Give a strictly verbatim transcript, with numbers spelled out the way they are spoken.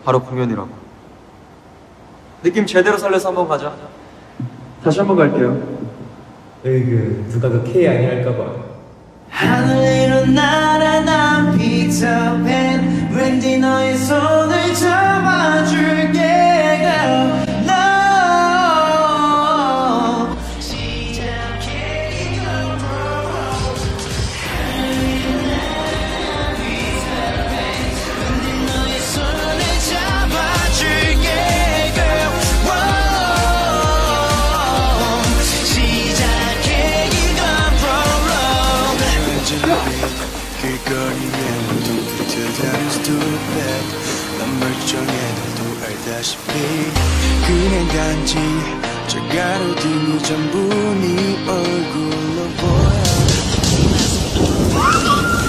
바로 공연이라고. 느낌 제대로 살려서 한번 가자. 다시 한번 갈게요. 으이그 누가 그 K 아니 할까봐. 하늘 위로 날아난 피터팬 왠지 너의 손을 잡아줄게 girl no 시작해 이거로 하늘 위로 날아난 피터팬 왠지 너의 손을 잡아줄게 girl wow 시작해 이거로 길거리에 모두 비트다는 stupid 난 멀쩡해 너도 알다시피 그냥 단지 저 가로등이 전부 네 얼굴로 보여